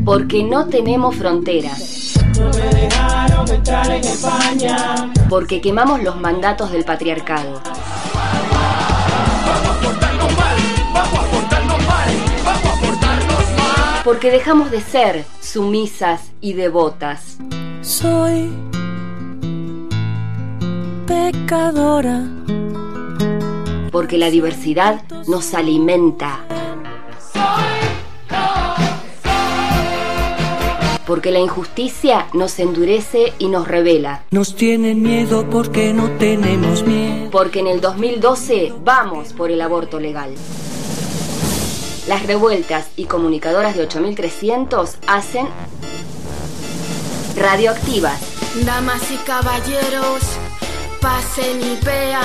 Porque no tenemos fronteras. No me dejaron entrar en España. Porque quemamos los mandatos del patriarcado. Vamos a portarnos mal, vamos a portarnos mal, vamos a portarnos mal. Porque dejamos de ser sumisas y devotas. Soy pecadora. Porque la diversidad nos alimenta. Porque la injusticia nos endurece y nos revela. Nos tienen miedo porque no tenemos miedo. Porque en el 2012 vamos por el aborto legal. Las revueltas y comunicadoras de 8300 hacen Radioactivas. Damas y caballeros, pasen y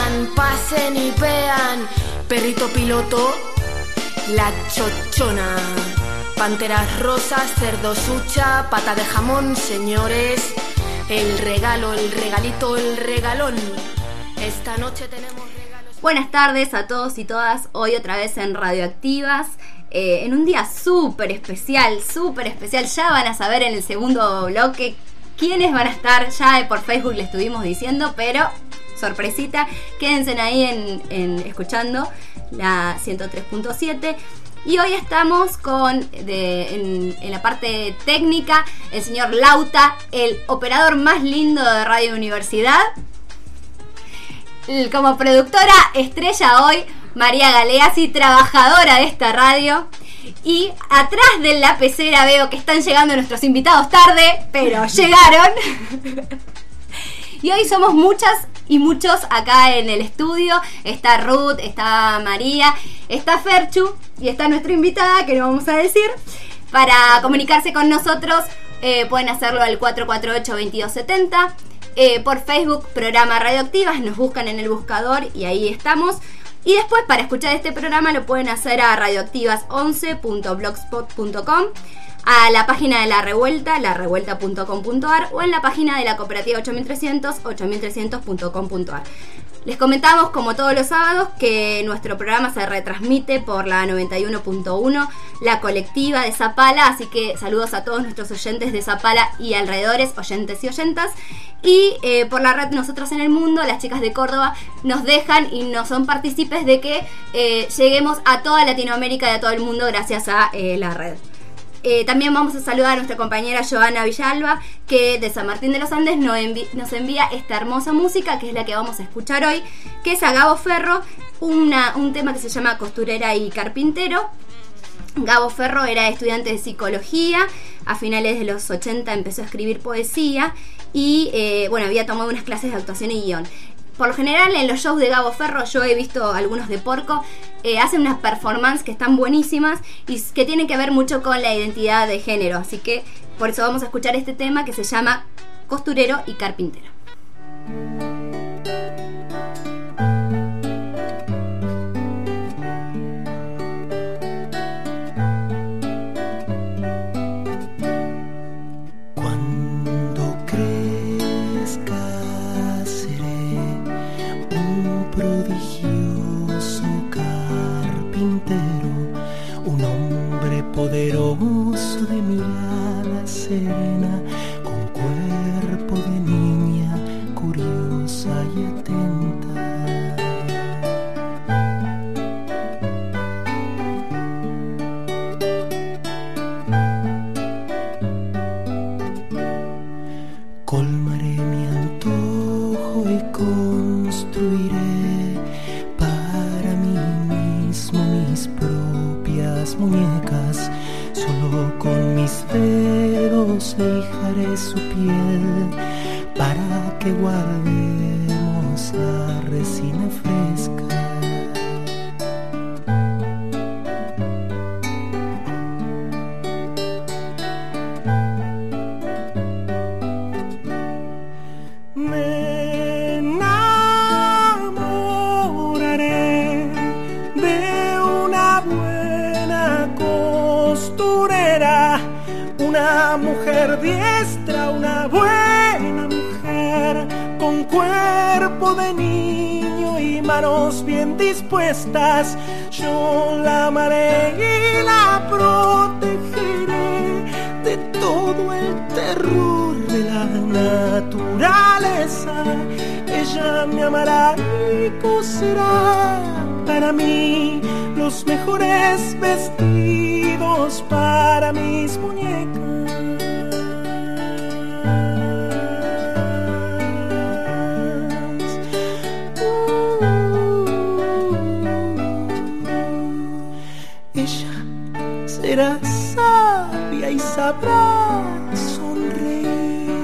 vean. Perrito piloto, la chochona. Panteras rosas, cerdo sucha, pata de jamón, señores. El regalo, el regalito, el regalón. Esta noche tenemos regalos. Buenas tardes a todos y todas. Hoy otra vez en Radioactivas. En un día súper especial. Ya van a saber en el segundo bloque quiénes van a estar. Ya por Facebook le estuvimos diciendo, pero sorpresita. Quédense ahí escuchando la 103.7. Y hoy estamos en la parte técnica, el señor Lauta, el operador más lindo de Radio Universidad. Como productora estrella hoy, María Galeazzi, trabajadora de esta radio. Y atrás de la pecera veo que están llegando nuestros invitados tarde, pero llegaron. Y hoy somos muchas y muchos acá en el estudio. Está Ruth, está María, está Ferchu y está nuestra invitada, que no vamos a decir. Para comunicarse con nosotros pueden hacerlo al 448-2270. Por Facebook, programa Radioactivas, nos buscan en el buscador y ahí estamos. Y después para escuchar este programa lo pueden hacer a radioactivas11.blogspot.com, a la página de La Revuelta, larevuelta.com.ar, o en la página de la cooperativa 8300, 8300.com.ar. Les comentamos, como todos los sábados, que nuestro programa se retransmite por la 91.1, la colectiva de Zapala, así que saludos a todos nuestros oyentes de Zapala y alrededores, oyentes y oyentas. Y por la red Nosotros en el Mundo, las chicas de Córdoba nos dejan y nos son partícipes de que lleguemos a toda Latinoamérica y a todo el mundo gracias a la red. También vamos a saludar a nuestra compañera Joana Villalba, que de San Martín de los Andes nos envía esta hermosa música, que es la que vamos a escuchar hoy, que es a Gabo Ferro, un tema que se llama Costurera y Carpintero. Gabo Ferro era estudiante de psicología, a finales de los 80 empezó a escribir poesía y había tomado unas clases de actuación y guión. Por lo general en los shows de Gabo Ferro, yo he visto algunos de Porco, hacen unas performances que están buenísimas y que tienen que ver mucho con la identidad de género. Así que por eso vamos a escuchar este tema que se llama Costurero y Carpintero. Poderoso de mirada serena, con cuerpo de niña curiosa y atenta. Colmaré mi antojo y construiré para mí mismo mis propias muñecas. Solo con mis dedos lijaré su piel para que guardemos la resina fresca. Me enamoraré de una buena costurera, una mujer diestra, una buena mujer con cuerpo de niño y manos bien dispuestas. Yo la amaré y la protegeré de todo el terror de la naturaleza. Ella me amará y coserá para mí los mejores vestidos para mis muñecas. Ella será sabia y sabrá sonreír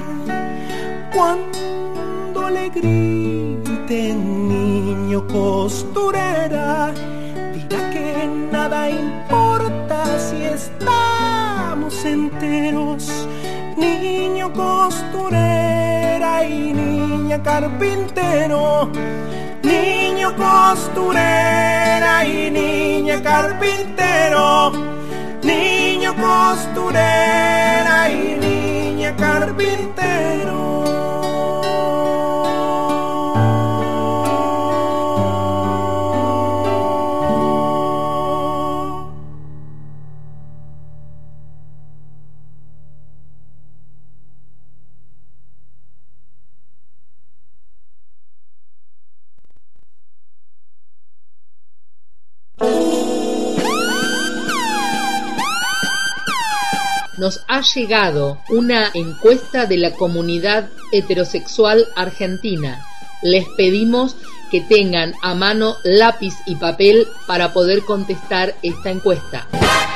cuando le grite niño costurera. Dirá que nada importa si estamos enteros, niño costurera y niña carpintero. Niño costurera y niña carpintero. Niño costurera y niña carpintero. Nos ha llegado una encuesta de la comunidad heterosexual argentina. Les pedimos que tengan a mano lápiz y papel para poder contestar esta encuesta.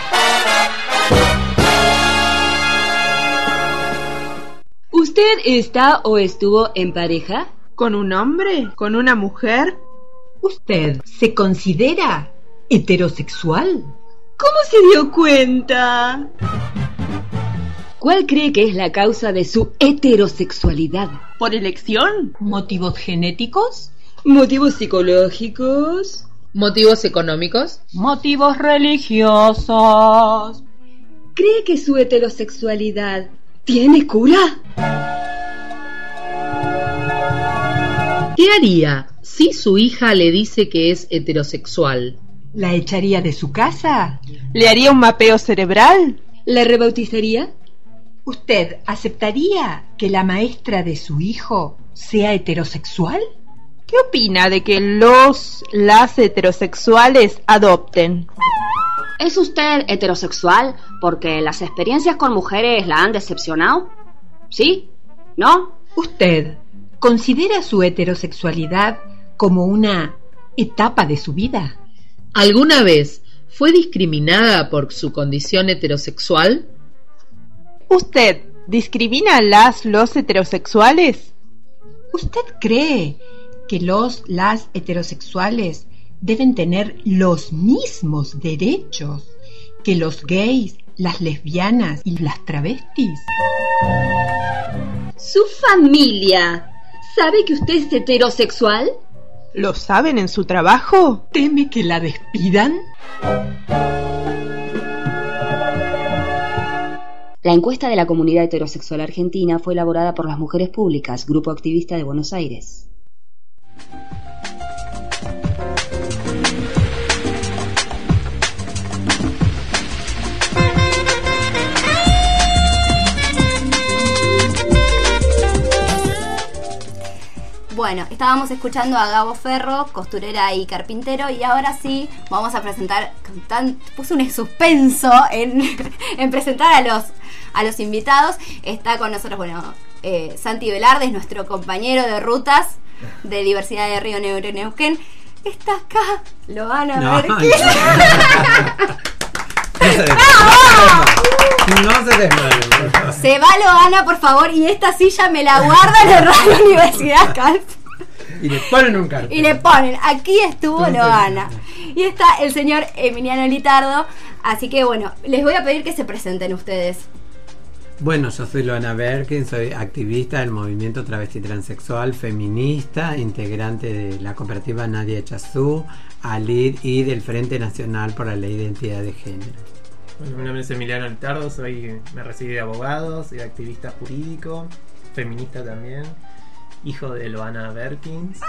¿Usted está o estuvo en pareja? ¿Con un hombre? ¿Con una mujer? ¿Usted se considera heterosexual? ¿Cómo se dio cuenta? ¿Cuál cree que es la causa de su heterosexualidad? ¿Por elección? ¿Motivos genéticos? ¿Motivos psicológicos? ¿Motivos económicos? ¿Motivos religiosos? ¿Cree que su heterosexualidad tiene cura? ¿Qué haría si su hija le dice que es heterosexual? ¿La echaría de su casa? ¿Le haría un mapeo cerebral? ¿La rebautizaría? ¿Usted aceptaría que la maestra de su hijo sea heterosexual? ¿Qué opina de que las heterosexuales adopten? ¿Es usted heterosexual porque las experiencias con mujeres la han decepcionado? ¿Sí? ¿No? ¿Usted considera su heterosexualidad como una etapa de su vida? ¿Alguna vez fue discriminada por su condición heterosexual? ¿Usted discrimina a los heterosexuales? ¿Usted cree que las heterosexuales deben tener los mismos derechos que los gays, las lesbianas y las travestis? ¿Su familia sabe que usted es heterosexual? ¿Lo saben en su trabajo? ¿Teme que la despidan? La encuesta de la comunidad heterosexual argentina fue elaborada por Las Mujeres Públicas, grupo activista de Buenos Aires. Bueno, estábamos escuchando a Gabo Ferro, costurera y carpintero, y ahora sí vamos a presentar, puse un suspenso en presentar a los invitados. Está con nosotros, Santi Velarde, nuestro compañero de rutas de Diversidad de Río Negro y Neuquén. Está acá, Loana Merquís. No se desmayen. Se va Loana, por favor, y esta silla me la guardan en Radio Universidad Calp. Y le ponen un cartel. Y le ponen, aquí estuvo Loana. Y está el señor Emiliano Litardo. Así que les voy a pedir que se presenten ustedes. Bueno, yo soy Loana Berkin, soy activista del movimiento travesti transexual feminista, integrante de la cooperativa Nadia Echazú, ALID y del Frente Nacional por la Ley de Identidad de Género. Bueno, mi nombre es Emiliano Litardo, me recibí de abogado, soy activista jurídico, feminista también, hijo de Loana Berkins.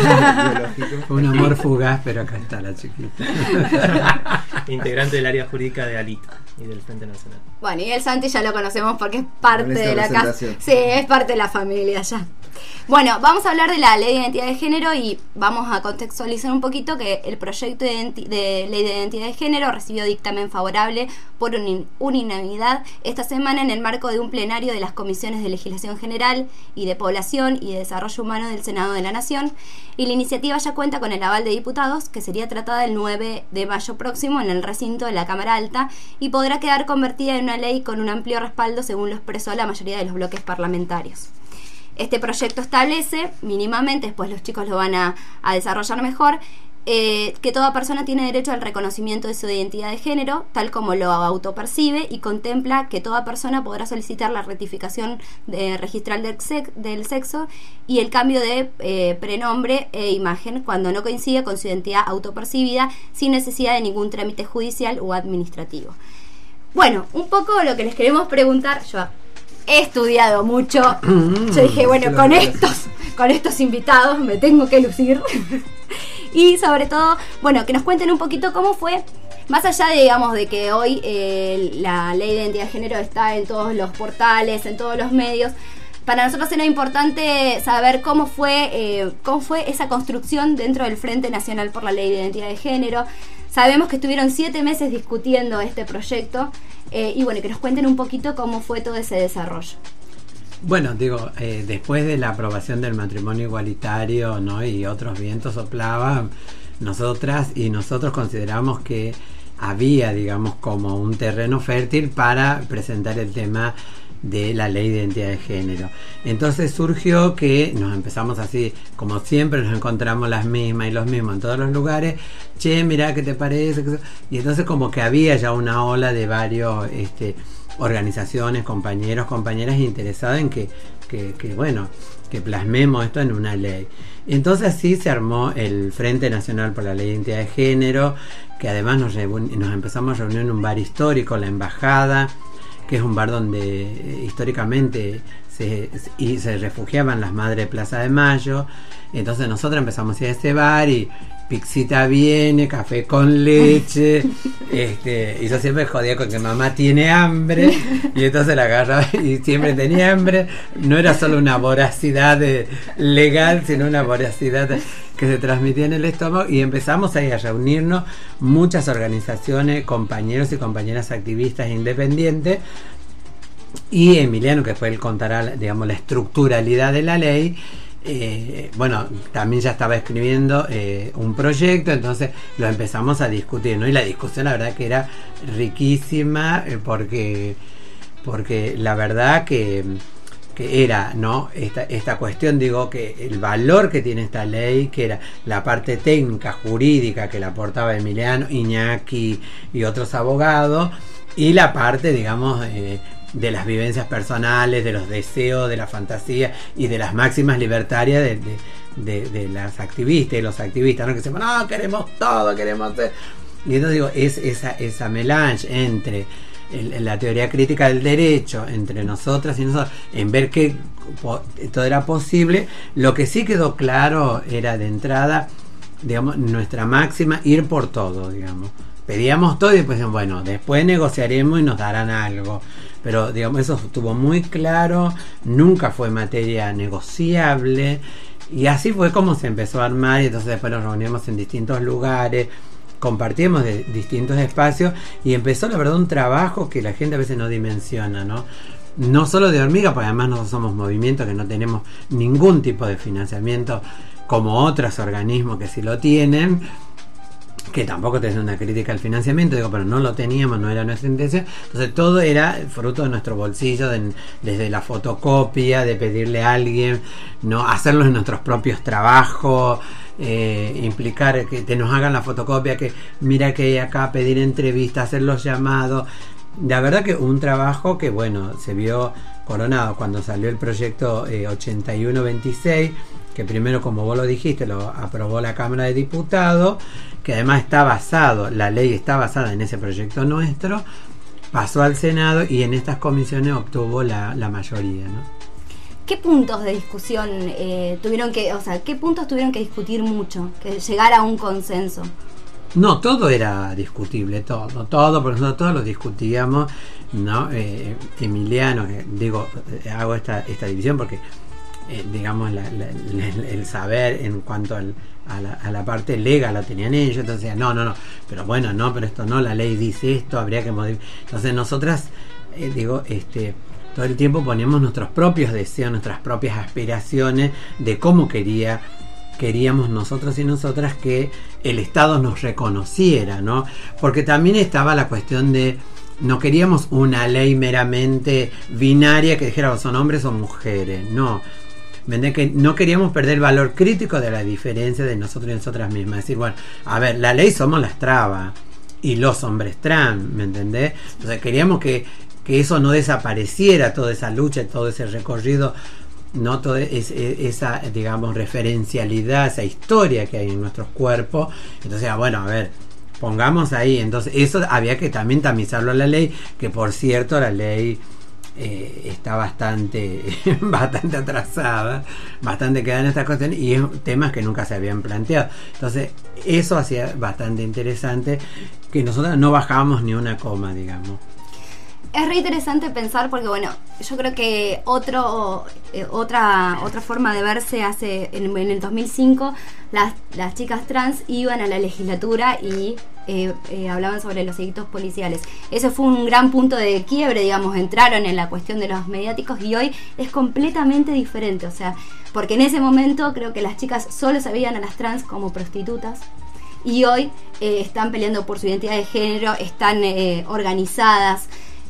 Un amor fugaz, pero acá está la chiquita. Integrante del área jurídica de ALIT y del Frente Nacional. Bueno, y el Santi ya lo conocemos porque es parte de la casa. Sí, es parte de la familia ya. Bueno, vamos a hablar de la ley de identidad de género y vamos a contextualizar un poquito que el proyecto de ley de identidad de género recibió dictamen favorable por unanimidad esta semana en el marco de un plenario de las comisiones de legislación general y de población y de desarrollo humano del Senado de la Nación, y la iniciativa ya cuenta con el aval de diputados, que sería tratada el 9 de mayo próximo en el recinto de la Cámara Alta y podrá quedar convertida en una ley con un amplio respaldo según lo expresó la mayoría de los bloques parlamentarios. Este proyecto establece mínimamente, después los chicos lo van a desarrollar mejor, que toda persona tiene derecho al reconocimiento de su identidad de género, tal como lo autopercibe, y contempla que toda persona podrá solicitar la rectificación registral del sexo y el cambio de prenombre e imagen cuando no coincide con su identidad autopercibida, sin necesidad de ningún trámite judicial o administrativo. Bueno, un poco lo que les queremos preguntar, yo he estudiado mucho, yo dije, bueno, con estos invitados me tengo que lucir. Y sobre todo, bueno, que nos cuenten un poquito cómo fue, más allá de, digamos, de que hoy la ley de identidad de género está en todos los portales, en todos los medios. Para nosotros era importante saber cómo fue esa construcción dentro del Frente Nacional por la Ley de Identidad de Género. Sabemos que estuvieron 7 meses discutiendo este proyecto y bueno, que nos cuenten un poquito cómo fue todo ese desarrollo. Bueno, digo, después de la aprobación del matrimonio igualitario, ¿no?, y otros vientos soplaban, nosotras y nosotros consideramos que había, digamos, como un terreno fértil para presentar el tema de la ley de identidad de género. Entonces surgió que nos empezamos así, como siempre nos encontramos las mismas y los mismos en todos los lugares, che, mirá, ¿qué te parece? Y entonces como que había ya una ola de varios organizaciones, compañeros, compañeras interesados en que plasmemos esto en una ley. Entonces así se armó el Frente Nacional por la Ley de Identidad de Género, que además nos empezamos a reunir en un bar histórico, la Embajada, que es un bar donde históricamente se refugiaban las madres de Plaza de Mayo. Entonces nosotros empezamos a ir a ese bar y pixita viene, café con leche, y yo siempre jodía con que mamá tiene hambre, y entonces la agarraba y siempre tenía hambre. No era solo una voracidad legal, sino una voracidad que se transmitía en el estómago, y empezamos ahí a reunirnos muchas organizaciones, compañeros y compañeras activistas independientes, y Emiliano, que después él contará, digamos, la estructuralidad de la ley. Bueno, también ya estaba escribiendo un proyecto, entonces lo empezamos a discutir, ¿no? Y la discusión, la verdad que era riquísima, porque la verdad que era, ¿no?, esta cuestión, digo, que el valor que tiene esta ley, que era la parte técnica, jurídica, que la aportaba Emiliano, Iñaki y otros abogados, y la parte, digamos, de las vivencias personales, de los deseos, de la fantasía y de las máximas libertarias de las activistas y los activistas, ¿no?, que dicen, no, queremos todo, queremos todo. Y entonces digo, es esa melange entre la teoría crítica del derecho, entre nosotras y nosotros, en ver que todo era posible. Lo que sí quedó claro era, de entrada, digamos, nuestra máxima, ir por todo, digamos. Pedíamos todo y después decían, bueno, después negociaremos y nos darán algo. Pero, digamos, eso estuvo muy claro, nunca fue materia negociable, y así fue como se empezó a armar. Y entonces después nos reunimos en distintos lugares, compartimos de distintos espacios, y empezó, la verdad, un trabajo que la gente a veces no dimensiona, ¿no? No solo de hormiga, porque además nosotros somos movimientos que no tenemos ningún tipo de financiamiento como otros organismos que sí lo tienen, que tampoco te hacen una crítica al financiamiento, digo, pero no lo teníamos, no era nuestra intención. Entonces todo era fruto de nuestro bolsillo, desde la fotocopia, de pedirle a alguien, no hacerlo en nuestros propios trabajos, implicar que te nos hagan la fotocopia, que mira que hay acá, pedir entrevistas, hacer los llamados. La verdad que un trabajo que, bueno, se vio coronado cuando salió el proyecto 8126, que primero, como vos lo dijiste, lo aprobó la Cámara de Diputados, que además la ley está basada en ese proyecto nuestro, pasó al Senado y en estas comisiones obtuvo la mayoría, ¿no? ¿Qué puntos de discusión qué puntos tuvieron que discutir mucho, que llegar a un consenso? No, todo era discutible, todo, porque nosotros todos lo discutíamos, ¿no? Emiliano, hago esta división porque, digamos, el saber en cuanto a la parte legal la tenían ellos, entonces no, pero bueno, no, pero esto no, la ley dice esto, habría que modificar. Entonces nosotras, todo el tiempo poníamos nuestros propios deseos, nuestras propias aspiraciones de cómo queríamos nosotros y nosotras que el Estado nos reconociera, ¿no? Porque también estaba la cuestión de no queríamos una ley meramente binaria que dijera son hombres o mujeres, no. Que no queríamos perder el valor crítico de la diferencia de nosotros y nosotras mismas. Es decir, bueno, a ver, la ley somos las trabas y los hombres trans, ¿me entendés? Entonces queríamos que eso no desapareciera, toda esa lucha, todo ese recorrido, no toda esa, digamos, referencialidad, esa historia que hay en nuestros cuerpos. Entonces, bueno, a ver, pongamos ahí. Entonces, eso había que también tamizarlo a la ley, que por cierto, la ley está bastante atrasada, bastante queda en estas cuestiones, y es temas que nunca se habían planteado. Entonces, eso hacía bastante interesante que nosotros no bajábamos ni una coma, digamos. Es re interesante pensar porque, bueno, yo creo que otra forma de verse en el 2005 las chicas trans iban a la legislatura y hablaban sobre los delitos policiales. Ese fue un gran punto de quiebre, digamos, entraron en la cuestión de los mediáticos y hoy es completamente diferente, o sea, porque en ese momento creo que las chicas solo se veían a las trans como prostitutas y hoy están peleando por su identidad de género, están organizadas.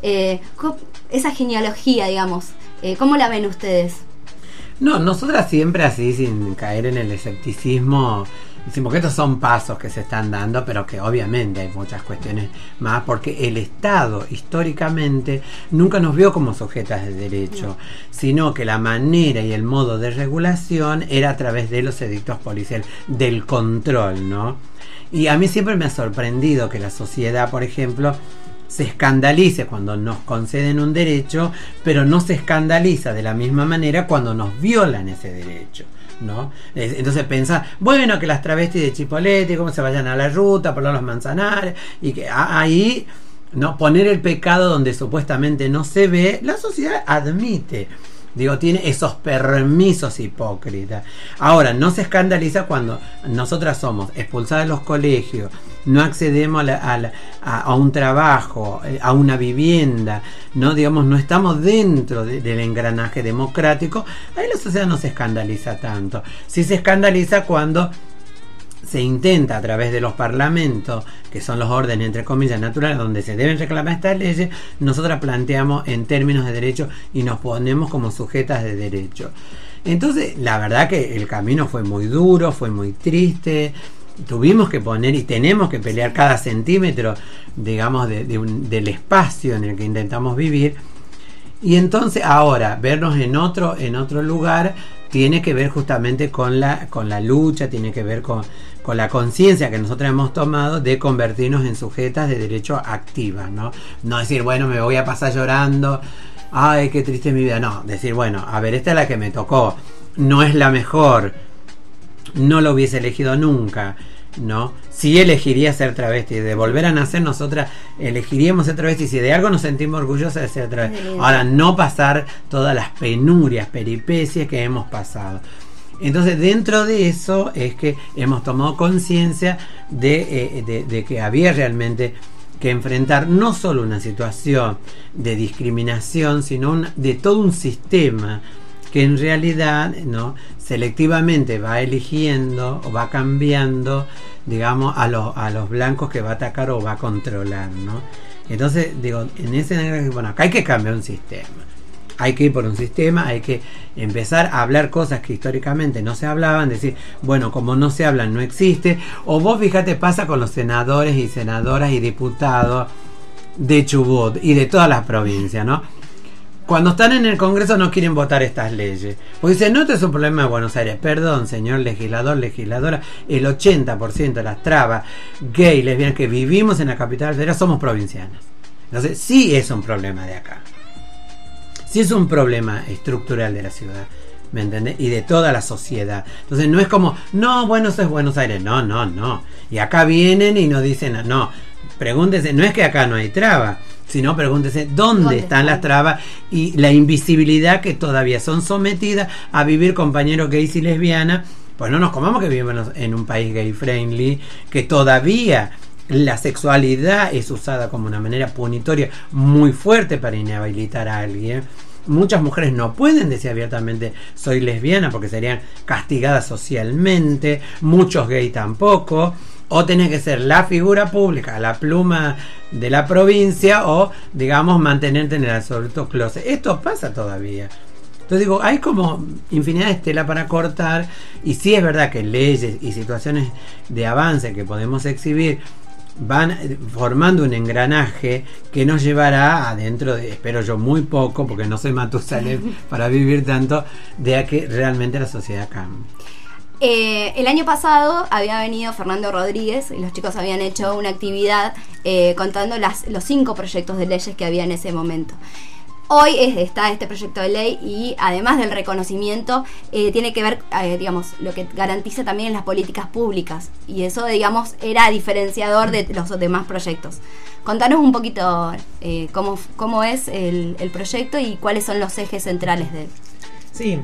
Esa genealogía, digamos, ¿cómo la ven ustedes? No, nosotras siempre así, sin caer en el escepticismo, decimos que estos son pasos que se están dando, pero que obviamente hay muchas cuestiones más, porque el Estado históricamente nunca nos vio como sujetas de derecho, sino que la manera y el modo de regulación era a través de los edictos policiales, del control, ¿no? Y a mí siempre me ha sorprendido que la sociedad, por ejemplo, se escandalice cuando nos conceden un derecho, pero no se escandaliza de la misma manera cuando nos violan ese derecho, ¿no? Entonces pensar, bueno, que las travestis de Chipolete, cómo se vayan a la ruta, por los Manzanares, y que ahí, ¿no? Poner el pecado donde supuestamente no se ve, la sociedad admite. Digo, tiene esos permisos hipócritas. Ahora, no se escandaliza cuando nosotras somos expulsadas de los colegios, no accedemos a un trabajo, a una vivienda, no, digamos, no estamos dentro del engranaje democrático. Ahí la sociedad no se escandaliza tanto. Sí se escandaliza cuando se intenta a través de los parlamentos, que son los órdenes entre comillas naturales donde se deben reclamar estas leyes, nosotras planteamos en términos de derecho y nos ponemos como sujetas de derecho. Entonces, la verdad que el camino fue muy duro, fue muy triste, tuvimos que poner y tenemos que pelear cada centímetro, digamos, del espacio en el que intentamos vivir. Y entonces ahora vernos en otro lugar tiene que ver justamente con la lucha, tiene que ver con la conciencia que nosotros hemos tomado de convertirnos en sujetas de derecho activas, ¿no? No decir, bueno, me voy a pasar llorando, ay, qué triste mi vida. No, decir, bueno, a ver, esta es la que me tocó, no es la mejor, no lo hubiese elegido nunca, ¿no? Sí elegiría ser travesti, de volver a nacer nosotras elegiríamos ser travesti, si de algo nos sentimos orgullosas de ser travesti. Ahora, no pasar todas las penurias, peripecias que hemos pasado. Entonces, dentro de eso es que hemos tomado conciencia de que había realmente que enfrentar no solo una situación de discriminación, sino de todo un sistema que en realidad, ¿no?, selectivamente va eligiendo o va cambiando, digamos, a los blancos que va a atacar o va a controlar, ¿no? Entonces, digo, en ese, bueno, acá hay que cambiar un sistema. Hay que ir por un sistema, hay que empezar a hablar cosas que históricamente no se hablaban, decir, bueno, como no se hablan, no existe. O vos fíjate, pasa con los senadores y senadoras y diputados de Chubut y de todas las provincias, ¿no? Cuando están en el Congreso no quieren votar estas leyes, porque dicen, no, esto es un problema de Buenos Aires. Perdón, señor legislador, legisladora, el 80% de las trabas gay, lesbianas que vivimos en la capital federal somos provincianas. Entonces sí es un problema de acá. sí es un problema estructural de la ciudad, ¿me entendés? Y de toda la sociedad. Entonces no es como, no, bueno, eso es Buenos Aires, no. Y acá vienen y nos dicen, no, pregúntese, no es que acá no hay trabas, sino pregúntese dónde están las trabas y la invisibilidad que todavía son sometidas a vivir compañeros gays y lesbianas. Pues no nos comamos que vivimos en un país gay friendly, que todavía la sexualidad es usada como una manera punitoria muy fuerte para inhabilitar a alguien. Muchas mujeres no pueden decir abiertamente soy lesbiana porque serían castigadas socialmente, muchos gays tampoco. O tenés que ser la figura pública, la pluma de la provincia, o digamos mantenerte en el absoluto closet. Esto pasa todavía. Entonces digo, hay como infinidad de tela para cortar, y sí es verdad que leyes y situaciones de avance que podemos exhibir van formando un engranaje que nos llevará adentro de, espero yo, muy poco, porque no soy Matusalén para vivir tanto, de a que realmente la sociedad cambie. El año pasado había venido Fernando Rodríguez y los chicos habían hecho una actividad contando los 5 proyectos de leyes que había en ese momento. Hoy está este proyecto de ley y además del reconocimiento tiene que ver, digamos, lo que garantiza también las políticas públicas, y eso, digamos, era diferenciador de los demás proyectos. Contanos un poquito cómo es el proyecto y cuáles son los ejes centrales de él. Sí,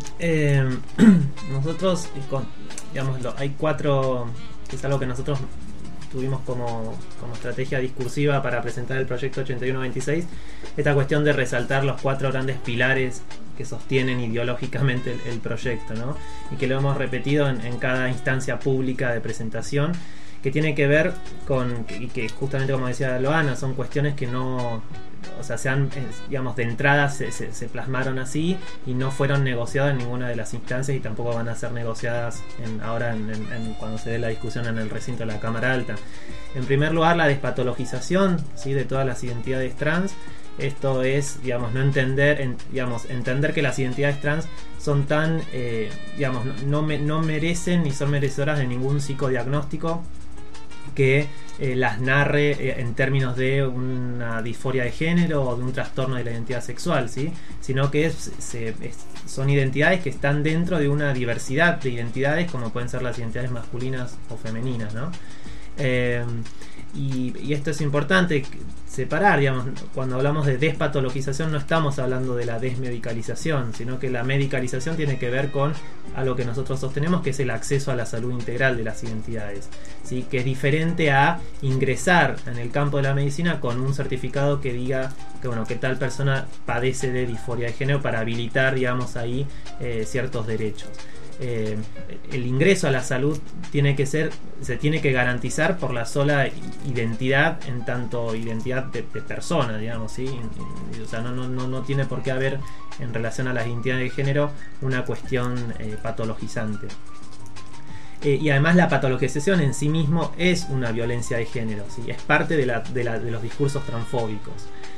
nosotros, digamos, hay 4, que es algo que nosotros tuvimos como estrategia discursiva para presentar el proyecto 8126, esta cuestión de resaltar los 4 grandes pilares que sostienen ideológicamente el proyecto, ¿no? Y que lo hemos repetido en cada instancia pública de presentación, que tiene que ver con, y que justamente como decía Loana, son cuestiones que no, o sea, digamos, de entrada se plasmaron así y no fueron negociadas en ninguna de las instancias, y tampoco van a ser negociadas ahora cuando se dé la discusión en el recinto de la Cámara Alta. En primer lugar, la despatologización, ¿sí?, de todas las identidades trans. Esto es, digamos, entender que las identidades trans son tan, digamos, no merecen ni son merecedoras de ningún psicodiagnóstico que las narre en términos de una disforia de género o de un trastorno de la identidad sexual, ¿sí? Sino que son identidades que están dentro de una diversidad de identidades, como pueden ser las identidades masculinas o femeninas, ¿no? Y esto es importante separar, digamos, cuando hablamos de despatologización no estamos hablando de la desmedicalización, sino que la medicalización tiene que ver con algo que nosotros sostenemos, que es el acceso a la salud integral de las identidades, ¿sí? Que es diferente a ingresar en el campo de la medicina con un certificado que diga que tal persona padece de disforia de género, para habilitar, digamos, ahí ciertos derechos. El ingreso a la salud se tiene que garantizar por la sola identidad, en tanto identidad de persona, digamos, ¿sí? O sea, no tiene por qué haber en relación a las identidades de género una cuestión patologizante. Y además la patologización en sí mismo es una violencia de género, ¿sí? Es parte de los discursos transfóbicos.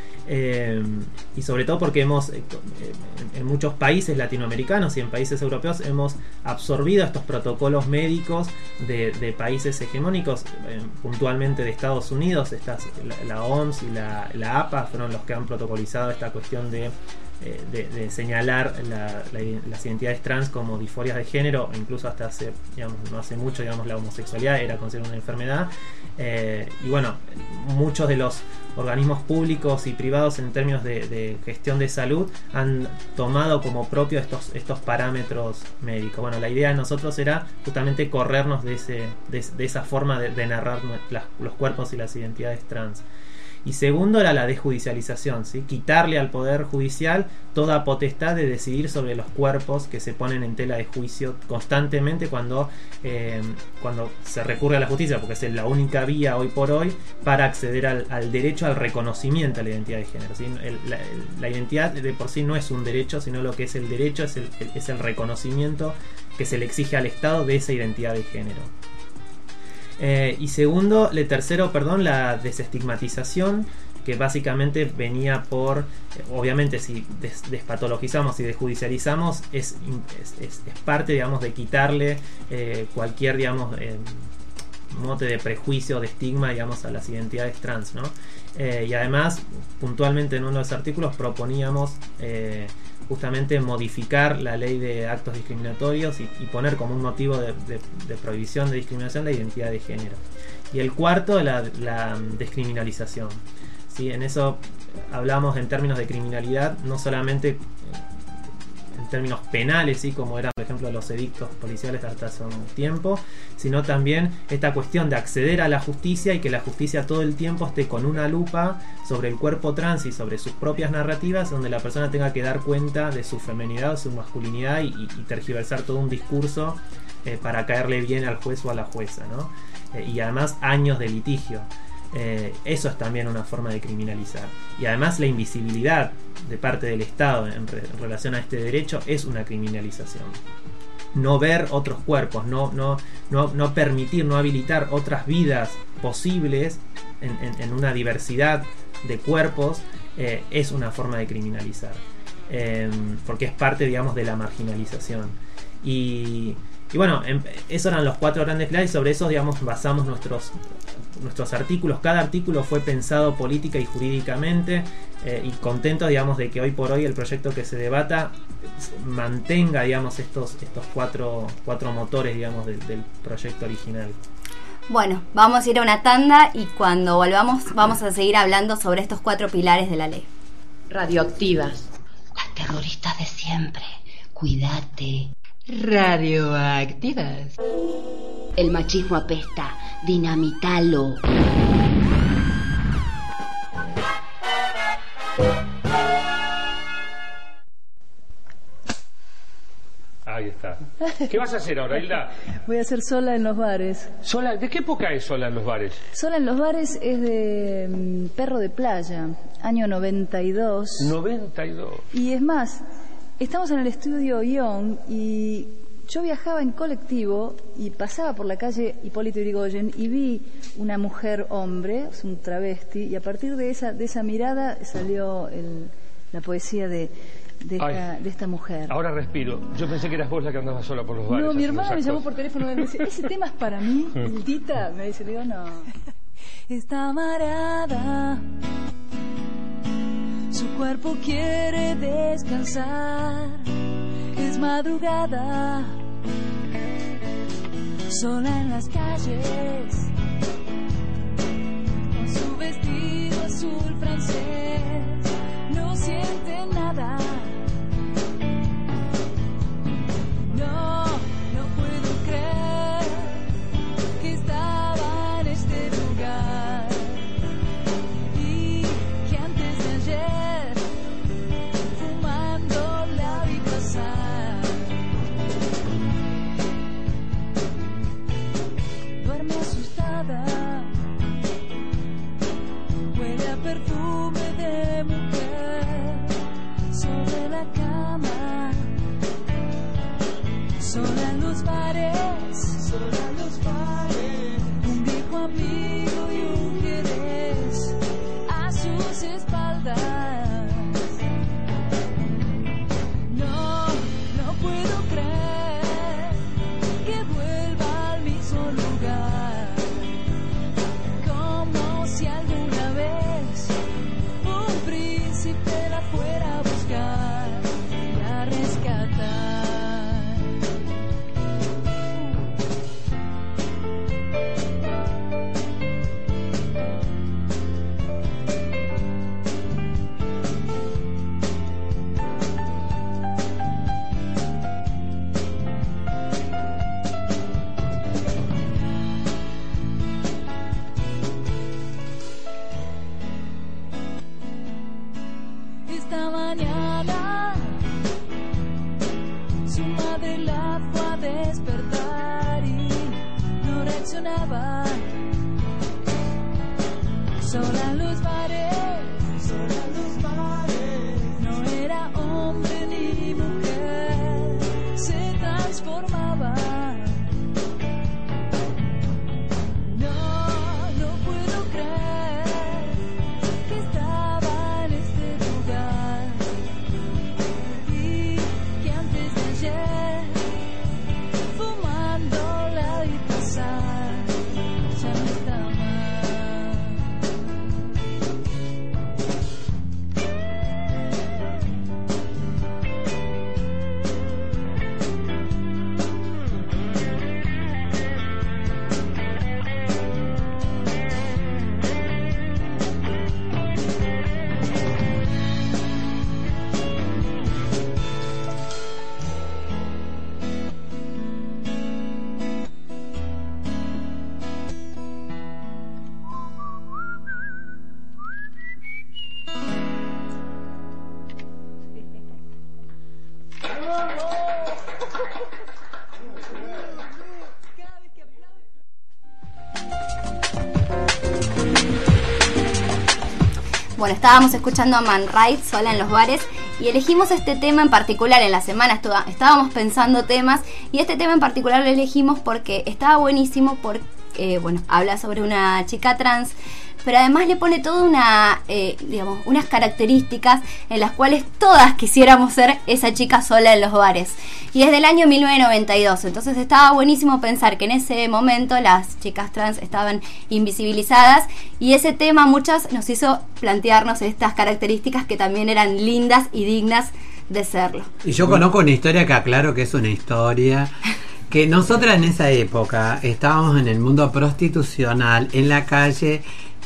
Y sobre todo porque en muchos países latinoamericanos y en países europeos hemos absorbido estos protocolos médicos de países hegemónicos, puntualmente de Estados Unidos. La OMS y la APA fueron los que han protocolizado esta cuestión de señalar las identidades trans como disforias de género, e incluso hasta no hace mucho, digamos, la homosexualidad era considerada una enfermedad. Y bueno, muchos de los organismos públicos y privados en términos de gestión de salud han tomado como propio estos parámetros médicos. Bueno, la idea de nosotros era justamente corrernos de esa forma de narrar los cuerpos y las identidades trans. Y segundo era la desjudicialización, ¿sí? Quitarle al Poder Judicial toda potestad de decidir sobre los cuerpos que se ponen en tela de juicio constantemente cuando se recurre a la justicia, porque es la única vía hoy por hoy para acceder al derecho al reconocimiento de la identidad de género, ¿sí? La identidad de por sí no es un derecho, sino lo que es el derecho es el reconocimiento que se le exige al Estado de esa identidad de género. Y tercero, la desestigmatización, que básicamente venía por, obviamente, si despatologizamos y desjudicializamos, es parte, digamos, de quitarle cualquier, digamos, mote de prejuicio, de estigma, digamos, a las identidades trans, ¿no? Y además, puntualmente en uno de los artículos proponíamos justamente modificar la ley de actos discriminatorios y poner como un motivo de prohibición de discriminación la identidad de género. Y el cuarto, la descriminalización. ¿Sí? En eso hablamos en términos de criminalidad, no solamente en términos penales, ¿sí? Como eran por ejemplo los edictos policiales hasta hace un tiempo, sino también esta cuestión de acceder a la justicia y que la justicia todo el tiempo esté con una lupa sobre el cuerpo trans y sobre sus propias narrativas, donde la persona tenga que dar cuenta de su feminidad o su masculinidad y tergiversar todo un discurso para caerle bien al juez o a la jueza, ¿no? Y además años de litigio. Eso es también una forma de criminalizar. Y además la invisibilidad de parte del Estado en relación a este derecho es una criminalización. No ver otros cuerpos, no permitir, no habilitar otras vidas posibles en una diversidad de cuerpos es una forma de criminalizar, porque es parte, digamos, de la marginalización. Y bueno, esos eran los 4 grandes pilares y sobre esos, digamos, basamos nuestros artículos. Cada artículo fue pensado política y jurídicamente y contentos, digamos, de que hoy por hoy el proyecto que se debata mantenga, digamos, estos cuatro motores, digamos, del proyecto original. Bueno, vamos a ir a una tanda y cuando volvamos vamos a seguir hablando sobre estos 4 pilares de la ley. Radioactivas. Las terroristas de siempre. Cuídate. Radioactivas. El machismo apesta. Dinamitalo. Ahí está. ¿Qué vas a hacer ahora, Hilda? Voy a hacer Sola en los bares. ¿Sola? ¿De qué época es Sola en los bares? Sola en los bares es de Perro de Playa, año 92. 92. Y es más, estamos en el estudio Young y yo viajaba en colectivo y pasaba por la calle Hipólito Yrigoyen y vi una mujer hombre, un travesti, y a partir de esa mirada salió la poesía de esta mujer. Ahora respiro. Yo pensé que eras vos la que andaba sola por los bares. No, mi hermana me llamó por teléfono y me dice, ese tema es para mí, Tita. Me dice, digo, no. Está amarada, su cuerpo quiere descansar, es madrugada, sola en las calles, con su vestido azul francés, no siente nada. No puedo creer que estaba en este lugar y que antes de ayer fumando la vi pasar. Duerme asustada. Bueno, estábamos escuchando a Man Ray, Sola en los bares, y elegimos este tema en particular. En la semana estábamos pensando temas, y este tema en particular lo elegimos porque estaba buenísimo, porque, bueno, habla sobre una chica trans, pero además le pone toda unas características en las cuales todas quisiéramos ser esa chica sola en los bares. Y es del año 1992, entonces estaba buenísimo pensar que en ese momento las chicas trans estaban invisibilizadas, y ese tema muchas nos hizo plantearnos estas características que también eran lindas y dignas de serlo. Y yo conozco una historia que aclaro que es una historia que nosotras en esa época estábamos en el mundo prostitucional, en la calle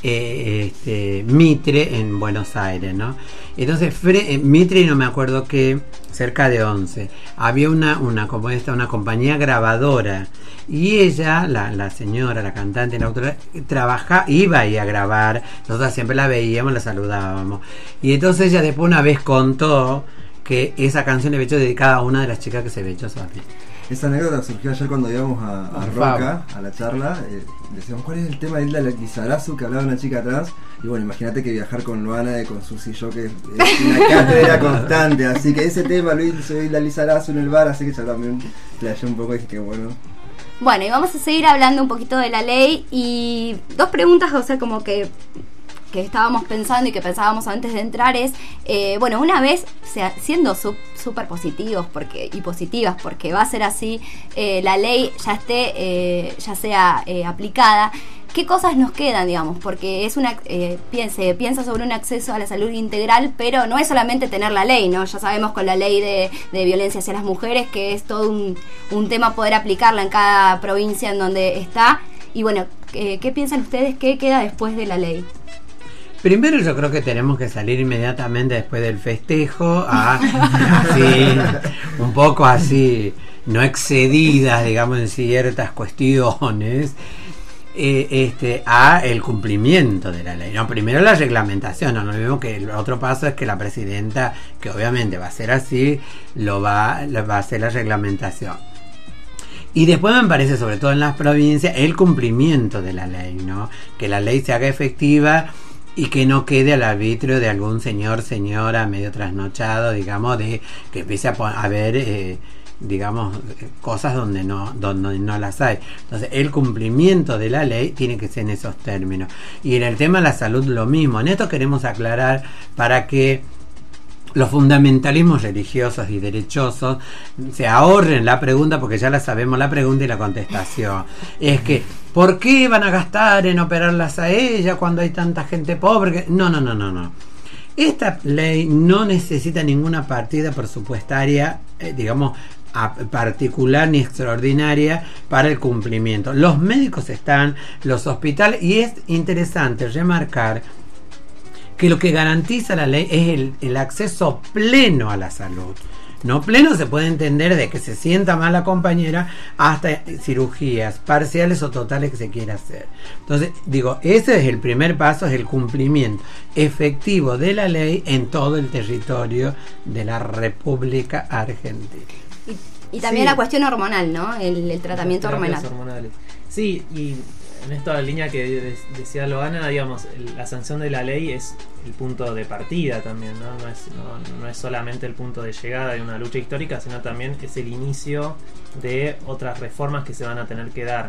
Mitre en Buenos Aires, ¿no? Entonces Mitre, y no me acuerdo qué, cerca de 11, había una compañía grabadora, y ella, la señora, la cantante, la autora, iba ahí a grabar. Nosotros siempre la veíamos, la saludábamos, y entonces ella después una vez contó que esa canción le había hecho dedicada a una de las chicas que se había hecho sola. Esa anécdota surgió ayer cuando íbamos a Roca, a la charla. Decíamos, ¿cuál es el tema de Hilda Lizarazu, que hablaba de una chica trans? Y bueno, imagínate que viajar con Luana, con Susi y yo, que es una cátedra constante. Así que ese tema lo hizo Hilda Lizarazu en el bar, así que yo también playé un poco y dije que bueno. Bueno, y vamos a seguir hablando un poquito de la ley, y dos preguntas, o sea, como que estábamos pensando y que pensábamos antes de entrar es, bueno, una vez siendo súper positivos y positivas, porque va a ser así, la ley ya sea aplicada, ¿qué cosas nos quedan, digamos? Porque es piensa sobre un acceso a la salud integral, pero no es solamente tener la ley, ¿no? Ya sabemos con la ley de violencia hacia las mujeres que es todo un tema poder aplicarla en cada provincia en donde está. Y bueno, ¿qué piensan ustedes? ¿Qué queda después de la ley? Primero yo creo que tenemos que salir inmediatamente después del festejo así, un poco así, no excedidas, digamos, en ciertas cuestiones, a el cumplimiento de la ley. No, primero la reglamentación, no olvidemos que el otro paso es que la presidenta, que obviamente va a ser así, va a hacer la reglamentación. Y después me parece, sobre todo en las provincias, el cumplimiento de la ley, ¿no? Que la ley se haga efectiva y que no quede al arbitrio de algún señora medio trasnochado, digamos, de que empiece a ver, digamos, cosas donde no las hay. Entonces, el cumplimiento de la ley tiene que ser en esos términos. Y en el tema de la salud lo mismo. En esto queremos aclarar para que los fundamentalismos religiosos y derechosos se ahorren la pregunta, porque ya la sabemos la pregunta y la contestación. Es que, ¿por qué van a gastar en operarlas a ella cuando hay tanta gente pobre? No. Esta ley no necesita ninguna partida presupuestaria, digamos, particular ni extraordinaria para el cumplimiento. Los médicos están, los hospitales, y es interesante remarcar que lo que garantiza la ley es el acceso pleno a la salud. No pleno se puede entender de que se sienta mal la compañera hasta cirugías parciales o totales que se quiera hacer. Entonces, digo, ese es el primer paso, es el cumplimiento efectivo de la ley en todo el territorio de la República Argentina. Y también la cuestión hormonal, ¿no? El tratamiento hormonal. Sí, y en esta línea que decía Loana, digamos, la sanción de la ley es el punto de partida también, ¿no? No es solamente el punto de llegada de una lucha histórica, sino también es el inicio de otras reformas que se van a tener que dar.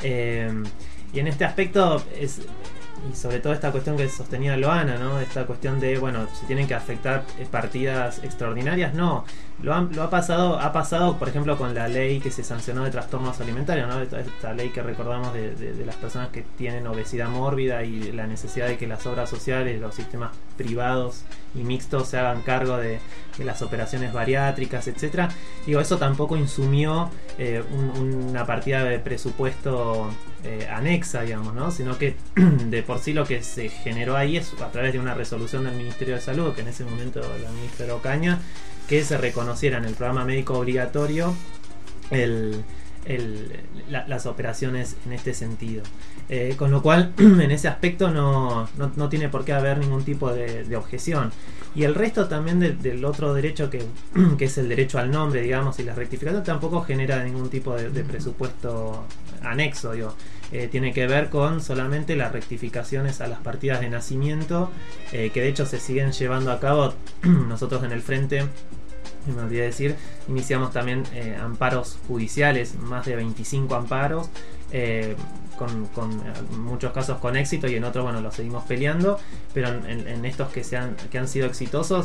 Y en este aspecto y sobre todo esta cuestión que sostenía Loana, ¿no? Esta cuestión de, bueno, si tienen que afectar partidas extraordinarias, no. Ha pasado, por ejemplo, con la ley que se sancionó de trastornos alimentarios, ¿no? Esta ley que recordamos de las personas que tienen obesidad mórbida y la necesidad de que las obras sociales, los sistemas privados y mixtos se hagan cargo de las operaciones bariátricas, etcétera. Digo, eso tampoco insumió una partida de presupuesto anexa, digamos, ¿no? Sino que de por sí lo que se generó ahí es a través de una resolución del Ministerio de Salud, que en ese momento la ministra Ocaña, que se reconociera en el programa médico obligatorio las operaciones en este sentido. Con lo cual, en ese aspecto no tiene por qué haber ningún tipo de objeción. Y el resto también del otro derecho que es el derecho al nombre, digamos, y la rectificación tampoco genera ningún tipo de presupuesto anexo, digo. Tiene que ver con solamente las rectificaciones a las partidas de nacimiento, que de hecho se siguen llevando a cabo. Nosotros en el frente, me olvidé decir, iniciamos también amparos judiciales, más de 25 amparos, con muchos casos con éxito, y en otros, bueno, los seguimos peleando, pero en estos que han sido exitosos,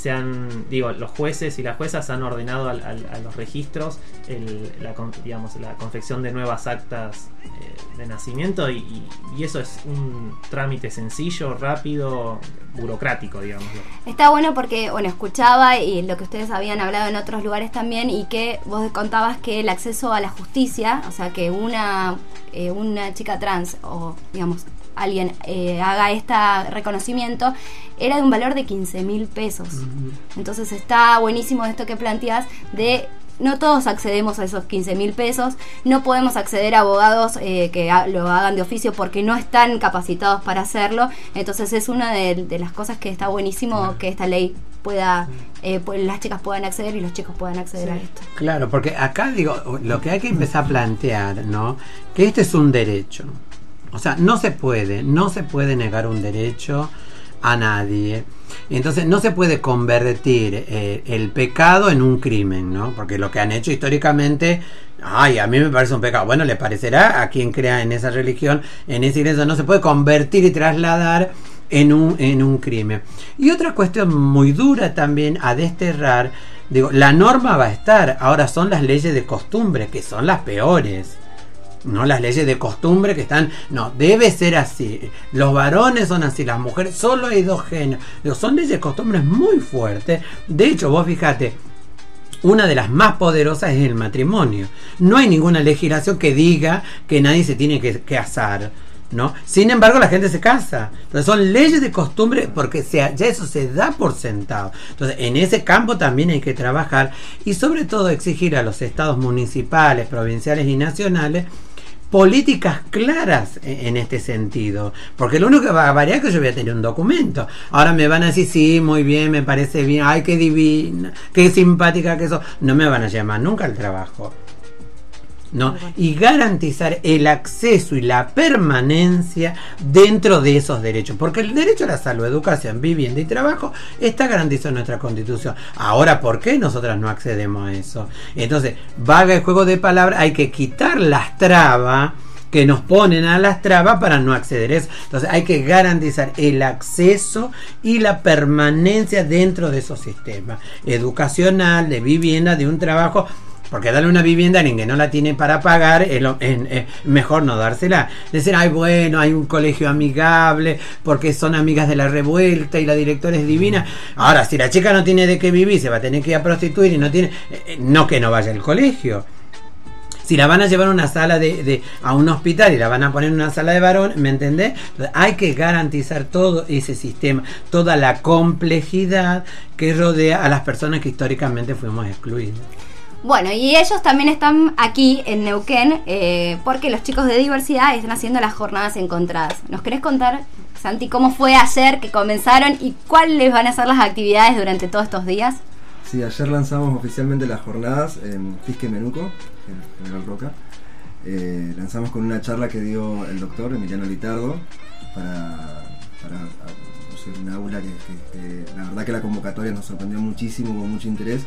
los jueces y las juezas han ordenado a los registros la confección de nuevas actas de nacimiento, y eso es un trámite sencillo, rápido, burocrático, digamos. Está bueno porque, bueno, escuchaba y lo que ustedes habían hablado en otros lugares también, y que vos contabas que el acceso a la justicia, o sea, que una chica trans o, digamos, alguien haga este reconocimiento, era de un valor de 15.000 pesos. Entonces está buenísimo esto que planteas de... No todos accedemos a esos 15.000 pesos, no podemos acceder a abogados que lo hagan de oficio porque no están capacitados para hacerlo. Entonces es una de las cosas que está buenísimo que esta ley pueda, las chicas puedan acceder y los chicos puedan acceder a esto. Claro, porque acá digo, lo que hay que empezar a plantear, ¿no? Que este es un derecho. O sea, no se puede negar un derecho a nadie. Entonces no se puede convertir el pecado en un crimen, ¿no? Porque lo que han hecho históricamente, a mí me parece un pecado. Bueno, le parecerá a quien crea en esa religión, en esa iglesia. No se puede convertir y trasladar en un crimen. Y otra cuestión muy dura también a desterrar, digo, la norma va a estar, ahora son las leyes de costumbre, que son las peores. No, las leyes de costumbre que están... No, debe ser así. Los varones son así, las mujeres... Solo hay dos géneros. Son leyes de costumbres muy fuertes. De hecho, vos fíjate, una de las más poderosas es el matrimonio. No hay ninguna legislación que diga que nadie se tiene que casar, ¿no? Sin embargo, la gente se casa. Entonces son leyes de costumbre porque ya eso se da por sentado. Entonces en ese campo también hay que trabajar, y sobre todo exigir a los estados municipales, provinciales y nacionales políticas claras en este sentido, porque lo único que va a variar es que yo voy a tener un documento. Ahora me van a decir, sí, muy bien, me parece bien, ay, qué divina, qué simpática que eso. No me van a llamar nunca al trabajo, ¿no? Y garantizar el acceso y la permanencia dentro de esos derechos, porque el derecho a la salud, educación, vivienda y trabajo está garantizado en nuestra Constitución. Ahora, ¿por qué nosotras no accedemos a eso? Entonces, vaga el juego de palabras, hay que quitar las trabas que nos ponen a las trabas para no acceder a eso. Entonces hay que garantizar el acceso y la permanencia dentro de esos sistemas educacional, de vivienda, de un trabajo. Porque darle una vivienda a alguien que no la tiene para pagar es mejor no dársela. Decir, ay, bueno, hay un colegio amigable porque son amigas de la revuelta y la directora es divina. Ahora, si la chica no tiene de qué vivir, se va a tener que ir a prostituir y no tiene... no que no vaya al colegio. Si la van a llevar a una sala a un hospital y la van a poner en una sala de varón, ¿me entendés? Entonces, hay que garantizar todo ese sistema, toda la complejidad que rodea a las personas que históricamente fuimos excluidas. Bueno, y ellos también están aquí en Neuquén porque los chicos de diversidad están haciendo las jornadas encontradas. ¿Nos querés contar, Santi, cómo fue ayer que comenzaron y cuáles van a ser las actividades durante todos estos días? Sí, ayer lanzamos oficialmente las jornadas en Fisque Menuco, en General Roca. Lanzamos con una charla que dio el doctor Emiliano Litardo para un aula que la verdad que la convocatoria nos sorprendió muchísimo, con mucho interés.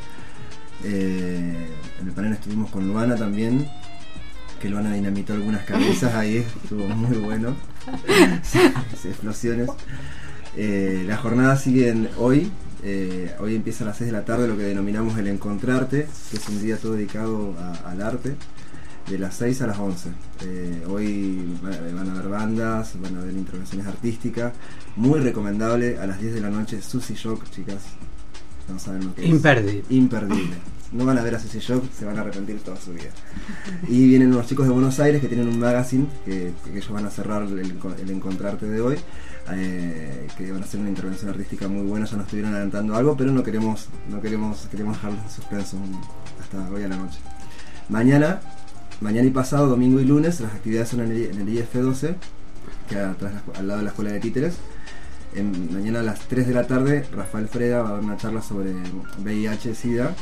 En el panel estuvimos con Luana también, que Luana dinamitó algunas cabezas ahí, estuvo muy bueno. Sí, explosiones. Las jornadas siguen hoy. Hoy empieza a las 6 de la tarde lo que denominamos el Encontrarte, que es un día todo dedicado al arte, de las 6 a las 11. Hoy van a haber bandas, van a haber intervenciones artísticas. Muy recomendable, a las 10 de la noche, Sushi Shock, chicas. No saben lo que es. Imperdible. No van a ver a Sushi Shock, se van a arrepentir toda su vida. Y vienen unos chicos de Buenos Aires que tienen un magazine que ellos van a cerrar el Encontrarte de hoy, que van a hacer una intervención artística muy buena. Ya nos estuvieron adelantando algo, pero queremos dejarlo en suspenso hasta hoy a la noche. Mañana y pasado, domingo y lunes, las actividades son en el IF12, que atrás, al lado de la Escuela de Títeres. Mañana a las 3 de la tarde, Rafael Freda va a dar una charla sobre VIH-Sida,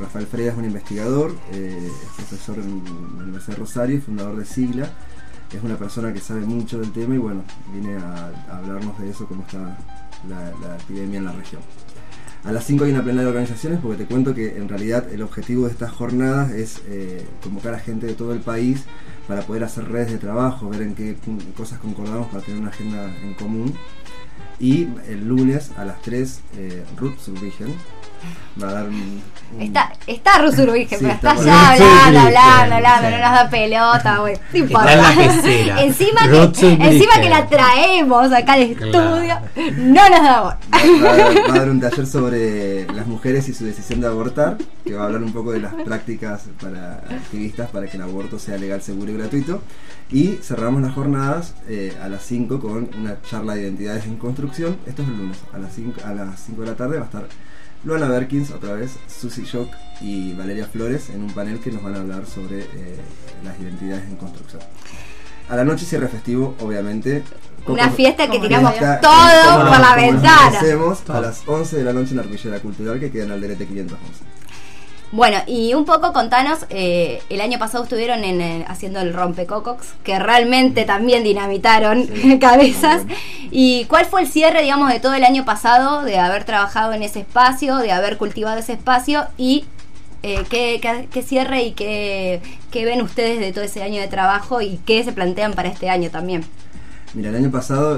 Rafael Freire es un investigador, es profesor en la Universidad de Rosario y fundador de Sigla. Es una persona que sabe mucho del tema y bueno, viene a hablarnos de eso, cómo está la epidemia en la región. A las 5 hay una plenaria de organizaciones, porque te cuento que en realidad el objetivo de estas jornadas es convocar a gente de todo el país para poder hacer redes de trabajo, ver en qué cosas concordamos para tener una agenda en común. Y el lunes a las 3, Ruth Zurbigen va a dar Está Ruth Zurbigen, Sí, pero está está ya por- hablando, sí. no nos da pelota, güey. No importa. Está en la pecera. encima Ruth Zurbigen. que la traemos acá al estudio, no nos da bola. Va a dar un taller sobre las mujeres y su decisión de abortar, que va a hablar un poco de las prácticas para activistas para que el aborto sea legal, seguro y gratuito. Y cerramos las jornadas a las 5 con una charla de identidades en construcción. Esto es el lunes, a las 5 de la tarde va a estar Luana Berkins, otra vez, Susi Shock y Valeria Flores en un panel que nos van a hablar sobre las identidades en construcción. A la noche cierre festivo, obviamente. Una fiesta que tiramos Fiesta, todo como por la nos ventana. conocemos, a las 11 de la noche en la Arpillera Cultural, que queda en Alderete 511. Bueno, y un poco contanos, el año pasado estuvieron haciendo el Rompecocox, que realmente también dinamitaron cabezas. ¿Y cuál fue el cierre, digamos, de todo el año pasado, de haber trabajado en ese espacio, de haber cultivado ese espacio? Y qué cierre y qué ven ustedes de todo ese año de trabajo y qué se plantean para este año también. Mira, el año pasado,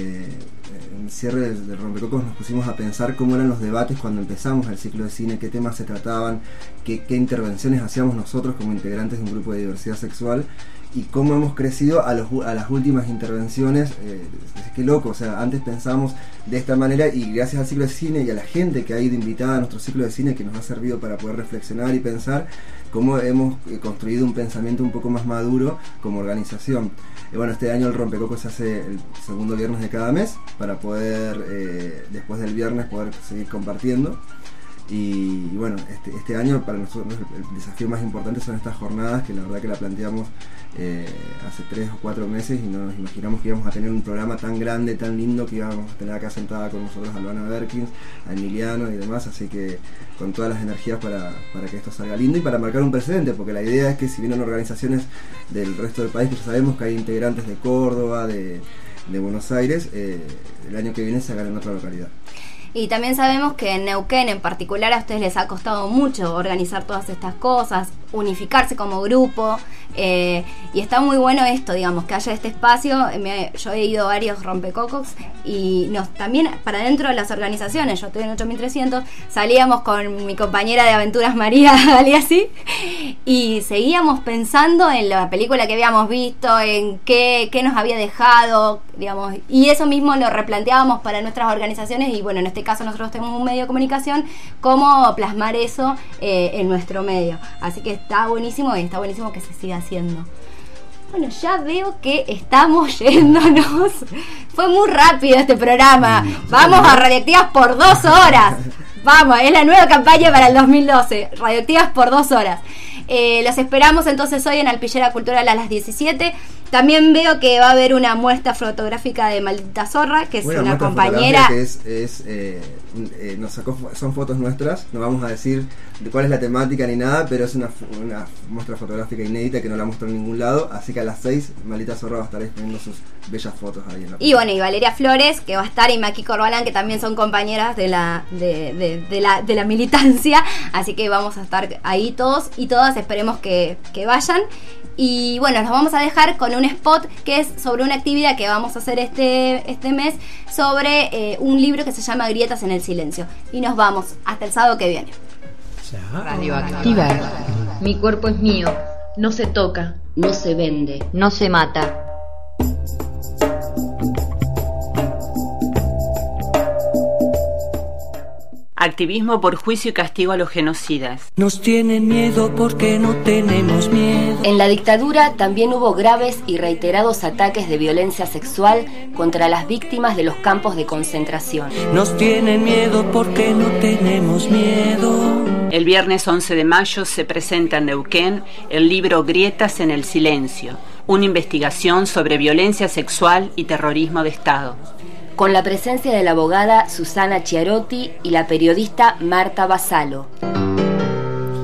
en el cierre del Rompecocos, nos pusimos a pensar cómo eran los debates cuando empezamos el ciclo de cine, qué temas se trataban, qué intervenciones hacíamos nosotros como integrantes de un grupo de diversidad sexual y cómo hemos crecido a las últimas intervenciones. Qué loco, o sea, antes pensábamos de esta manera y gracias al ciclo de cine y a la gente que ha ido invitada a nuestro ciclo de cine, que nos ha servido para poder reflexionar y pensar, cómo hemos construido un pensamiento un poco más maduro como organización. Bueno, este año el Rompecocos se hace el segundo viernes de cada mes para poder, después del viernes, poder seguir compartiendo. Y bueno, este año para nosotros el desafío más importante son estas jornadas, que la verdad que la planteamos hace 3 o 4 meses y no nos imaginamos que íbamos a tener un programa tan grande, tan lindo, que íbamos a tener acá sentada con nosotros a Luana Berkins, a Emiliano y demás, así que con todas las energías para que esto salga lindo y para marcar un precedente, porque la idea es que si vienen organizaciones del resto del país, que ya sabemos que hay integrantes de Córdoba, de Buenos Aires, el año que viene se hagan en otra localidad. Y también sabemos que en Neuquén en particular a ustedes les ha costado mucho organizar todas estas cosas, unificarse como grupo, y está muy bueno esto, digamos, que haya este espacio. Yo he ido a varios Rompecocox y también para dentro de las organizaciones, yo estoy en 8300, salíamos con mi compañera de aventuras María Aliasi y seguíamos pensando en la película que habíamos visto, en qué nos había dejado, digamos, y eso mismo lo replanteábamos para nuestras organizaciones. Y bueno, en este caso nosotros tenemos un medio de comunicación, cómo plasmar eso en nuestro medio, así que está buenísimo y está buenísimo que se siga haciendo. Bueno, ya veo que estamos yéndonos. Fue muy rápido este programa. Vamos a Radioactivas por 2 horas. Vamos, es la nueva campaña para el 2012. Radioactivas por 2 horas. Los esperamos entonces hoy en Alpillera Cultural a las 17. También veo que va a haber una muestra fotográfica de Maldita Zorra, que es una compañera que nos sacó, son fotos nuestras, no vamos a decir de cuál es la temática ni nada, pero es una muestra fotográfica inédita que no la muestro en ningún lado, así que a las 6 Maldita Zorra va a estar exponiendo sus bellas fotos ahí en la y bueno, y Valeria Flores, que va a estar, y Maki Corbalán, que también son compañeras de la militancia, así que vamos a estar ahí todos y todas, esperemos que vayan. Y bueno, nos vamos a dejar con un spot que es sobre una actividad que vamos a hacer este mes sobre un libro que se llama Grietas en el Silencio. Y nos vamos hasta el sábado que viene. Radioactiva. Mi cuerpo es mío. No se toca. No se vende. No se mata. Activismo por juicio y castigo a los genocidas. Nos tienen miedo porque no tenemos miedo. En la dictadura también hubo graves y reiterados ataques de violencia sexual contra las víctimas de los campos de concentración. Nos tienen miedo porque no tenemos miedo. El viernes 11 de mayo se presenta en Neuquén el libro Grietas en el Silencio, una investigación sobre violencia sexual y terrorismo de Estado. Con la presencia de la abogada Susana Chiarotti y la periodista Marta Basalo.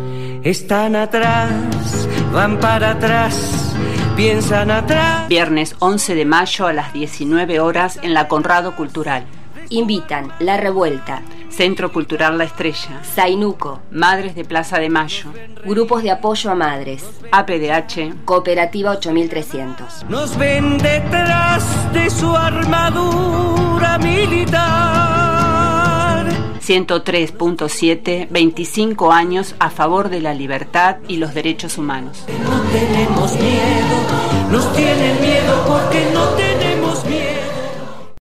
Están atrás, van para atrás, piensan atrás. Viernes 11 de mayo a las 19 horas en la Conrado Cultural. Invitan La Revuelta, Centro Cultural La Estrella, Zainuco, Madres de Plaza de Mayo, Grupos de Apoyo a Madres, APDH, Cooperativa 8300. Nos ven detrás de su armadura militar. 103.7, 25 años a favor de la libertad y los derechos humanos. No tenemos miedo, nos tienen miedo porque no tenemos